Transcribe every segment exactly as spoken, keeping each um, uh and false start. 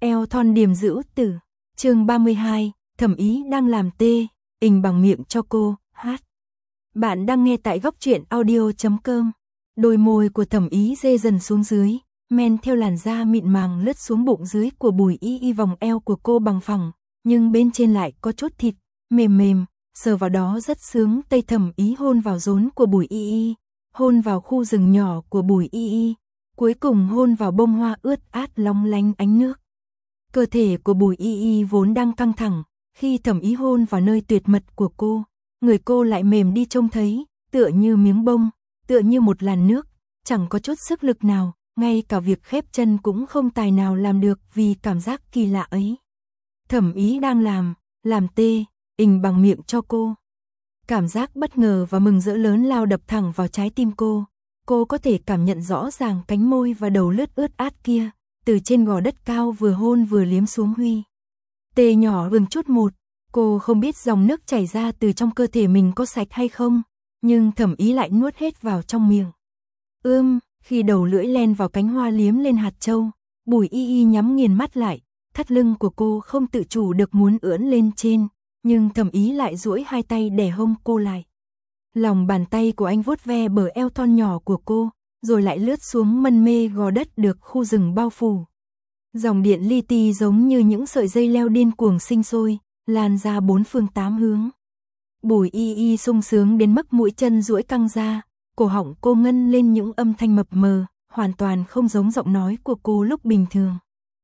Eo thon điềm dữ tử. Chương ba mươi hai, Thẩm Ý đang làm tê, ình bằng miệng cho cô, hát. Bạn đang nghe tại góc truyện audio chấm com. Đôi môi của Thẩm Ý dê dần xuống dưới, men theo làn da mịn màng lướt xuống bụng dưới của Bùi Y Y, vòng eo của cô bằng phẳng, nhưng bên trên lại có chút thịt, mềm mềm, sờ vào đó rất sướng. Tay Thẩm Ý hôn vào rốn của Bùi Y Y, hôn vào khu rừng nhỏ của Bùi Y Y, cuối cùng hôn vào bông hoa ướt át long lanh ánh nước. Cơ thể của Bùi Y Y vốn đang căng thẳng, khi Thẩm Ý hôn vào nơi tuyệt mật của cô, người cô lại mềm đi trông thấy, tựa như miếng bông, tựa như một làn nước, chẳng có chút sức lực nào, ngay cả việc khép chân cũng không tài nào làm được vì cảm giác kỳ lạ ấy. Thẩm Ý đang làm, làm tê, ình bằng miệng cho cô. Cảm giác bất ngờ và mừng rỡ lớn lao đập thẳng vào trái tim cô. Cô có thể cảm nhận rõ ràng cánh môi và đầu lướt ướt át kia, từ trên gò đất cao vừa hôn vừa liếm xuống Huy. Tê nhỏ vừng chút một, cô không biết dòng nước chảy ra từ trong cơ thể mình có sạch hay không, nhưng Thẩm Ý lại nuốt hết vào trong miệng. Ưm, khi đầu lưỡi len vào cánh hoa liếm lên hạt châu, Bùi Y Y nhắm nghiền mắt lại, thắt lưng của cô không tự chủ được muốn ưỡn lên trên, nhưng Thẩm Ý lại duỗi hai tay đè hông cô lại. Lòng bàn tay của anh vuốt ve bờ eo thon nhỏ của cô, rồi lại lướt xuống mân mê gò đất được khu rừng bao phủ. Dòng điện li ti giống như những sợi dây leo điên cuồng sinh sôi, lan ra bốn phương tám hướng. Bùi Y Y sung sướng đến mức mũi chân duỗi căng ra, cổ họng cô ngân lên những âm thanh mập mờ, hoàn toàn không giống giọng nói của cô lúc bình thường.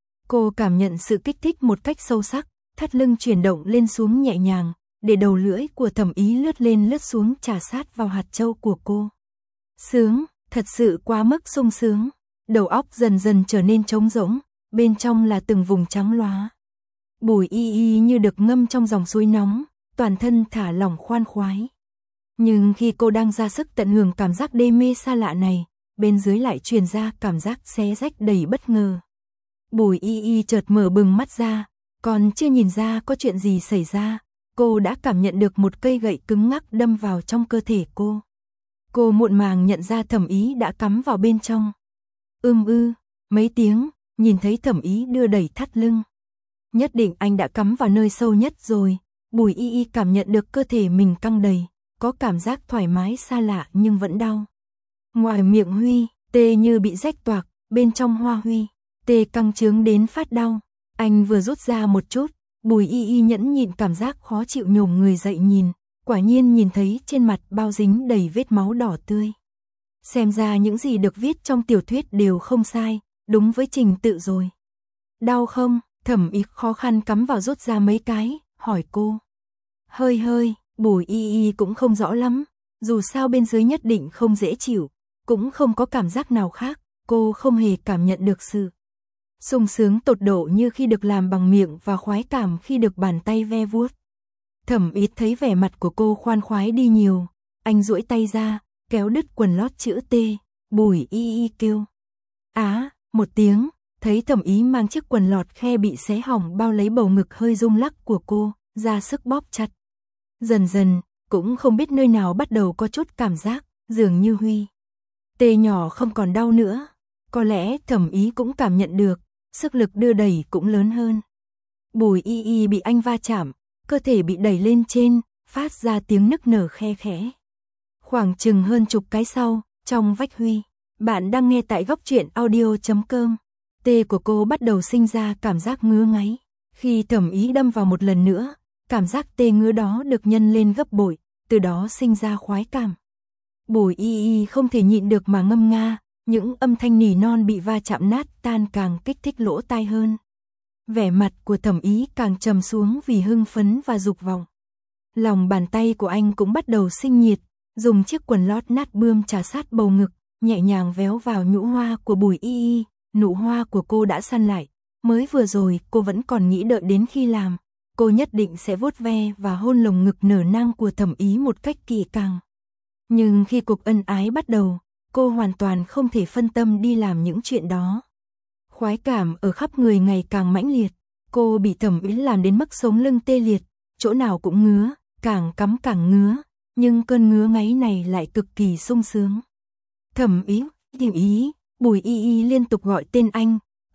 Cô cảm nhận sự kích thích một cách sâu sắc, thắt lưng chuyển động lên xuống nhẹ nhàng, để đầu lưỡi của Thẩm Ý lướt lên lướt xuống chà sát vào hạt châu của cô. Sướng, thật sự quá mức sung sướng. Đầu óc dần dần trở nên trống rỗng, bên trong là từng vùng trắng lóa. Bùi Y Y như được ngâm trong dòng suối nóng, toàn thân thả lỏng khoan khoái. Nhưng khi cô đang ra sức tận hưởng cảm giác đê mê xa lạ này, bên dưới lại truyền ra cảm giác xé rách đầy bất ngờ. Bùi Y Y chợt mở bừng mắt ra, còn chưa nhìn ra có chuyện gì xảy ra, cô đã cảm nhận được một cây gậy cứng ngắc đâm vào trong cơ thể cô. Cô muộn màng nhận ra Thẩm Ý đã cắm vào bên trong. Ưm ư, mấy tiếng, nhìn thấy Thẩm Ý đưa đẩy thắt lưng. Nhất định anh đã cắm vào nơi sâu nhất rồi. Bùi Y Y cảm nhận được cơ thể mình căng đầy, có cảm giác thoải mái xa lạ nhưng vẫn đau. Ngoài miệng Huy, tê như bị rách toạc, bên trong hoa Huy, tê căng trướng đến phát đau. Anh vừa rút ra một chút, Bùi Y Y nhẫn nhịn cảm giác khó chịu nhổm người dậy nhìn, quả nhiên nhìn thấy trên mặt bao dính đầy vết máu đỏ tươi. Xem ra những gì được viết trong tiểu thuyết đều không sai, đúng với trình tự rồi. Đau không? Thẩm Ý khó khăn cắm vào rút ra mấy cái, hỏi cô. Hơi hơi, Bùi Y Y cũng không rõ lắm, dù sao bên dưới nhất định không dễ chịu, cũng không có cảm giác nào khác, cô không hề cảm nhận được sự sung sướng tột độ như khi được làm bằng miệng và khoái cảm khi được bàn tay ve vuốt. Thẩm Ý thấy vẻ mặt của cô khoan khoái đi nhiều, anh duỗi tay ra, kéo đứt quần lót chữ T, Bùi Y Y kêu. Á, một tiếng, thấy Thẩm Ý mang chiếc quần lọt khe bị xé hỏng bao lấy bầu ngực hơi rung lắc của cô, ra sức bóp chặt. Dần dần, cũng không biết nơi nào bắt đầu có chút cảm giác, dường như Huy. Tê nhỏ không còn đau nữa, có lẽ Thẩm Ý cũng cảm nhận được, sức lực đưa đẩy cũng lớn hơn. Bùi Y Y bị anh va chạm, cơ thể bị đẩy lên trên, phát ra tiếng nức nở khe khẽ. Khoảng chừng hơn chục cái sau, trong vách Huy, bạn đang nghe tại góc truyện audio chấm com. Tê của cô bắt đầu sinh ra cảm giác ngứa ngáy. Khi Thẩm Ý đâm vào một lần nữa, cảm giác tê ngứa đó được nhân lên gấp bội, từ đó sinh ra khoái cảm. Bùi Y Y không thể nhịn được mà ngâm nga, những âm thanh nỉ non bị va chạm nát tan càng kích thích lỗ tai hơn. Vẻ mặt của Thẩm Ý càng trầm xuống vì hưng phấn và dục vọng. Lòng bàn tay của anh cũng bắt đầu sinh nhiệt, dùng chiếc quần lót nát bươm trà sát bầu ngực, nhẹ nhàng véo vào nhũ hoa của Bùi Y Y. Nụ hoa của cô đã săn lại, mới vừa rồi cô vẫn còn nghĩ đợi đến khi làm, cô nhất định sẽ vuốt ve và hôn lồng ngực nở nang của Thẩm Ý một cách kỹ càng. Nhưng khi cuộc ân ái bắt đầu, cô hoàn toàn không thể phân tâm đi làm những chuyện đó. Khoái cảm ở khắp người ngày càng mãnh liệt, cô bị Thẩm Ý làm đến mức sống lưng tê liệt, chỗ nào cũng ngứa, càng cắm càng ngứa, nhưng cơn ngứa ngáy này lại cực kỳ sung sướng. Thẩm Ý, Thẩm Ý, Bùi Y Y liên tục gọi tên anh,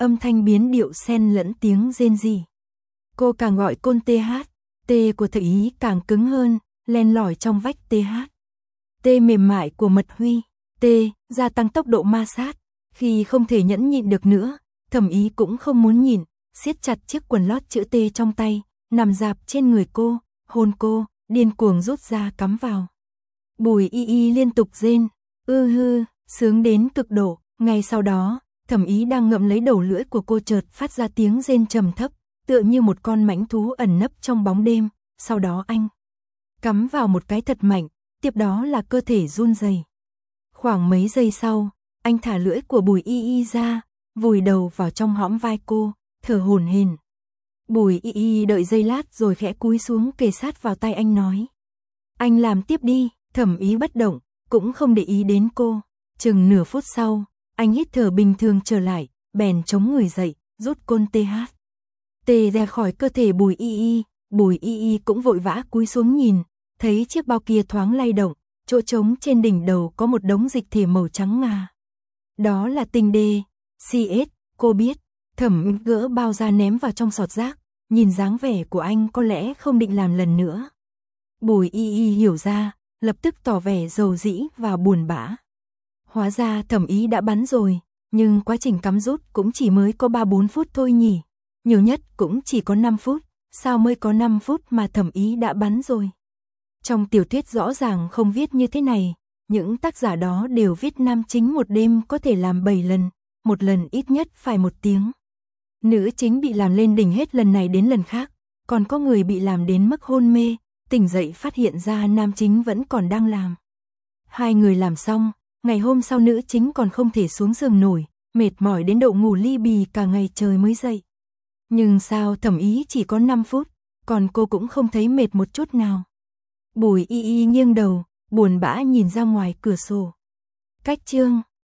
âm thanh biến điệu xen lẫn tiếng rên rỉ. Cô càng gọi côn tê hát, tê của thầy ý càng cứng hơn, len lỏi trong vách tê hát. Tê mềm mại của Mật Huy, tê, gia tăng tốc độ ma sát. Khi không thể nhẫn nhịn được nữa, Thẩm Ý cũng không muốn nhịn, siết chặt chiếc quần lót chữ T trong tay, nằm dạp trên người cô, hôn cô, điên cuồng rút ra cắm vào. Bùi Y Y liên tục rên, ư hư, sướng đến cực độ. Ngay sau đó, Thẩm Ý đang ngậm lấy đầu lưỡi của cô chợt phát ra tiếng rên trầm thấp, tựa như một con mãnh thú ẩn nấp trong bóng đêm. Sau đó anh cắm vào một cái thật mạnh, tiếp đó là cơ thể run rẩy. Khoảng mấy giây sau, anh thả lưỡi của Bùi Y Y ra, vùi đầu vào trong hõm vai cô, thở hổn hển. Bùi Y Y đợi giây lát rồi khẽ cúi xuống kề sát vào tay anh nói: "Anh làm tiếp đi." Thẩm Ý bất động, cũng không để ý đến cô. Chừng nửa phút sau, anh hít thở bình thường trở lại, bèn chống người dậy, rút côn tê hát. Tê ra khỏi cơ thể Bùi Y Y, Bùi Y Y cũng vội vã cúi xuống nhìn, thấy chiếc bao kia thoáng lay động, chỗ trống trên đỉnh đầu có một đống dịch thể màu trắng ngà. Đó là tinh đê, xê ét, cô biết. Thẩm gỡ bao ra ném vào trong sọt rác, nhìn dáng vẻ của anh có lẽ không định làm lần nữa. Bùi Y Y hiểu ra, lập tức tỏ vẻ dầu dĩ và buồn bã. Hóa ra Thẩm Ý đã bắn rồi, nhưng quá trình cắm rút cũng chỉ mới có ba bốn phút thôi nhỉ. Nhiều nhất cũng chỉ có năm phút, sao mới có năm phút mà Thẩm Ý đã bắn rồi. Trong tiểu thuyết rõ ràng không viết như thế này, những tác giả đó đều viết nam chính một đêm có thể làm bảy lần, một lần ít nhất phải một tiếng. Nữ chính bị làm lên đỉnh hết lần này đến lần khác, còn có người bị làm đến mức hôn mê, tỉnh dậy phát hiện ra nam chính vẫn còn đang làm. Hai người làm xong, ngày hôm sau nữ chính còn không thể xuống giường nổi, mệt mỏi đến độ ngủ li bì cả ngày trời mới dậy. Nhưng sao Thẩm Ý chỉ có năm phút, còn cô cũng không thấy mệt một chút nào. Bùi Y Y nghiêng đầu, buồn bã nhìn ra ngoài cửa sổ. Cách chương